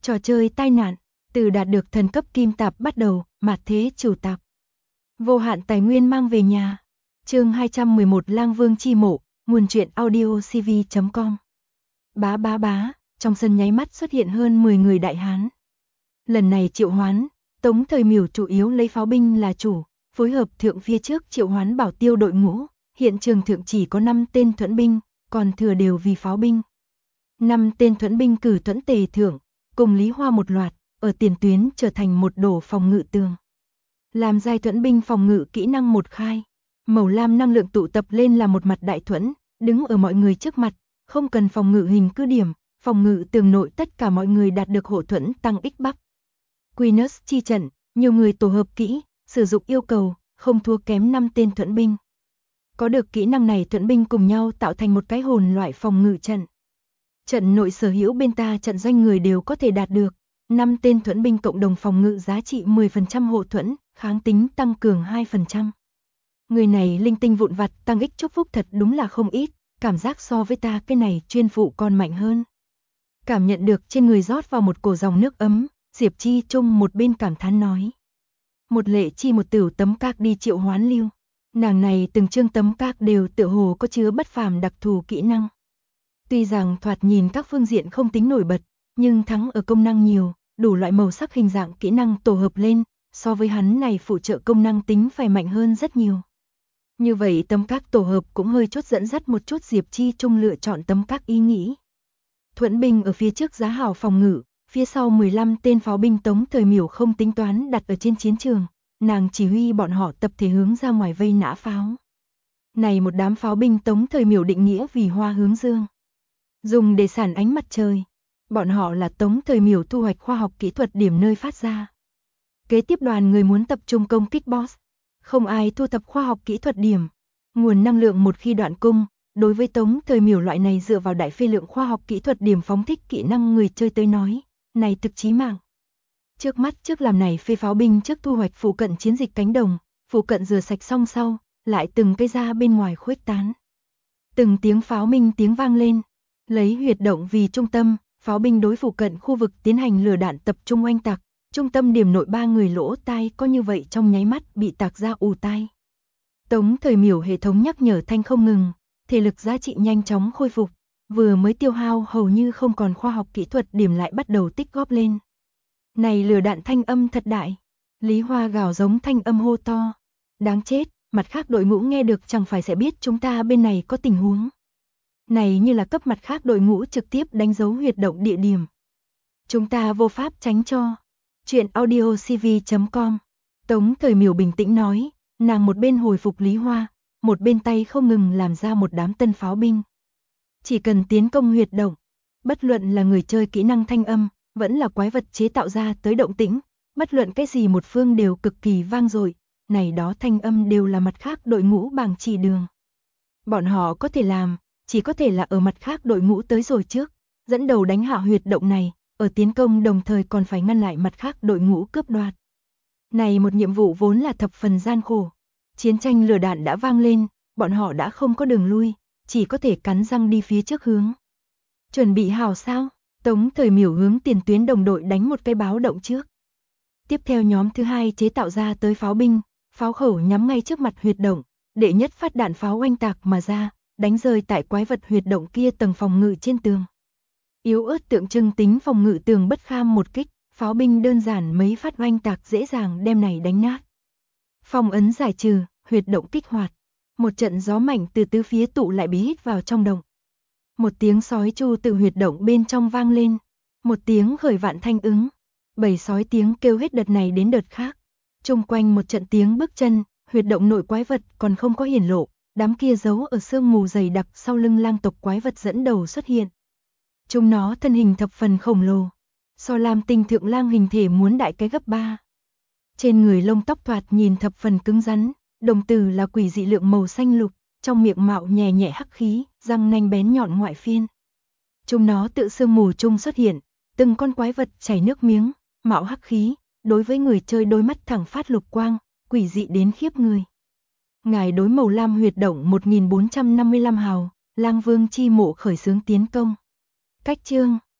Trò chơi tai nạn, từ đạt được thần cấp kim tạp bắt đầu, mạt thế chủ tạp. Vô hạn tài nguyên mang về nhà. Chương 211 Lang Vương chi mộ, nguồn truyện audio cv.com. Bá bá bá, trong sân nháy mắt xuất hiện hơn 10 người đại hán. Lần này triệu hoán, Tống Thời Miểu chủ yếu lấy pháo binh là chủ, phối hợp thượng phía trước triệu hoán bảo tiêu đội ngũ, hiện trường thượng chỉ có 5 tên thuẫn binh, còn thừa đều vì pháo binh. 5 tên thuẫn binh cử thuẫn tề thượng, cùng Lý Hoa một loạt, ở tiền tuyến trở thành một đổ phòng ngự tường. Làm giai thuẫn binh phòng ngự kỹ năng một khai, màu lam năng lượng tụ tập lên là một mặt đại thuẫn, đứng ở mọi người trước mặt, không cần phòng ngự hình cứ điểm, phòng ngự tường nội tất cả mọi người đạt được hộ thuẫn tăng x bắc. Queenus chi trận, nhiều người tổ hợp kỹ, sử dụng yêu cầu, không thua kém 5 tên thuẫn binh. Có được kỹ năng này thuẫn binh cùng nhau tạo thành một cái hồn loại phòng ngự trận. Trận nội sở hữu bên ta trận doanh người đều có thể đạt được. 5 tên thuẫn binh cộng đồng phòng ngự giá trị 10% hộ thuẫn, kháng tính tăng cường 2%. Người này linh tinh vụn vặt tăng ích chúc phúc thật đúng là không ít, cảm giác so với ta cái này chuyên phụ còn mạnh hơn. Cảm nhận được trên người rót vào một cổ dòng nước ấm, Diệp Chi Trung một bên cảm thán nói. Một lệ chi một tửu tấm các đi triệu hoán lưu. Nàng này từng chương tấm các đều tựa hồ có chứa bất phàm đặc thù kỹ năng. Tuy rằng thoạt nhìn các phương diện không tính nổi bật, nhưng thắng ở công năng nhiều, đủ loại màu sắc hình dạng kỹ năng tổ hợp lên, so với hắn này phụ trợ công năng tính phải mạnh hơn rất nhiều. Như vậy tấm các tổ hợp cũng hơi chút dẫn dắt một chút Diệp Chi Trung lựa chọn tấm các ý nghĩ. Thuẫn binh ở phía trước giá hào phòng ngự, phía sau 15 tên pháo binh Tống Thời Miểu không tính toán đặt ở trên chiến trường, nàng chỉ huy bọn họ tập thể hướng ra ngoài vây nã pháo. Này một đám pháo binh Tống Thời Miểu định nghĩa vì hoa hướng dương, dùng để sản ánh mặt trời. Bọn họ là Tống Thời Miểu thu hoạch khoa học kỹ thuật điểm nơi phát ra. Kế tiếp đoàn người muốn tập trung công kích boss. Không ai thu thập khoa học kỹ thuật điểm. Nguồn năng lượng một khi đoạn cung, đối với Tống Thời Miểu loại này dựa vào đại phê lượng khoa học kỹ thuật điểm phóng thích kỹ năng người chơi tới nói, này thực chí mạng. Trước mắt trước làm này phê pháo binh trước thu hoạch phụ cận chiến dịch cánh đồng, phụ cận rửa sạch xong sau, lại từng cây ra bên ngoài khuếch tán. Từng tiếng pháo minh tiếng vang lên, lấy huyệt động vì trung tâm. Pháo binh đối phụ cận khu vực tiến hành lửa đạn tập trung oanh tạc, trung tâm điểm nội 3 người lỗ tai có như vậy trong nháy mắt bị tạc ra ù tai. Tống Thời Miểu hệ thống nhắc nhở thanh không ngừng, thể lực giá trị nhanh chóng khôi phục, vừa mới tiêu hao hầu như không còn khoa học kỹ thuật điểm lại bắt đầu tích góp lên. Này lửa đạn thanh âm thật đại, Lý Hoa gào giống thanh âm hô to, đáng chết, mặt khác đội ngũ nghe được chẳng phải sẽ biết chúng ta bên này có tình huống. Này như là cấp mặt khác đội ngũ trực tiếp đánh dấu huyệt động địa điểm. Chúng ta vô pháp tránh cho. Chuyện audio cv.com. Tống Thời Miểu bình tĩnh nói, nàng một bên hồi phục Lý Hoa, một bên tay không ngừng làm ra một đám tân pháo binh. Chỉ cần tiến công huyệt động, bất luận là người chơi kỹ năng thanh âm, vẫn là quái vật chế tạo ra tới động tĩnh, bất luận cái gì một phương đều cực kỳ vang dội, này đó thanh âm đều là mặt khác đội ngũ bảng chỉ đường. Bọn họ có thể làm, chỉ có thể là ở mặt khác đội ngũ tới rồi trước, dẫn đầu đánh hạ huyệt động này, ở tiến công đồng thời còn phải ngăn lại mặt khác đội ngũ cướp đoạt. Này một nhiệm vụ vốn là thập phần gian khổ. Chiến tranh lửa đạn đã vang lên, bọn họ đã không có đường lui, chỉ có thể cắn răng đi phía trước hướng. Chuẩn bị hào sao? Tống Thời Miểu hướng tiền tuyến đồng đội đánh một cái báo động trước. Tiếp theo nhóm thứ hai chế tạo ra tới pháo binh, pháo khẩu nhắm ngay trước mặt huyệt động, đệ nhất phát đạn pháo oanh tạc mà ra, đánh rơi tại quái vật huyệt động kia tầng phòng ngự trên tường. Yếu ớt tượng trưng tính phòng ngự tường bất kham một kích, pháo binh đơn giản mấy phát oanh tạc dễ dàng đem này đánh nát. Phong ấn giải trừ, huyệt động kích hoạt. Một trận gió mạnh từ tứ phía tụ lại bí hít vào trong động. Một tiếng sói tru từ huyệt động bên trong vang lên. Một tiếng khởi vạn thanh ứng. 7 sói tiếng kêu hết đợt này đến đợt khác. Chung quanh một trận tiếng bước chân, huyệt động nội quái vật còn không có hiển lộ. Đám kia giấu ở sương mù dày đặc sau lưng lang tộc quái vật dẫn đầu xuất hiện. Chúng nó thân hình thập phần khổng lồ, so làm tinh thượng lang hình thể muốn đại cái gấp 3. Trên người lông tóc thoạt nhìn thập phần cứng rắn, đồng tử là quỷ dị lượng màu xanh lục, trong miệng mạo nhẹ nhẹ hắc khí, răng nanh bén nhọn ngoại phiên. Chúng nó tự sương mù chung xuất hiện, từng con quái vật chảy nước miếng, mạo hắc khí, đối với người chơi đôi mắt thẳng phát lục quang, quỷ dị đến khiếp người. Ngài đối màu lam huyệt động 1455 hào, Lang Vương chi mộ khởi xướng tiến công. Cách chương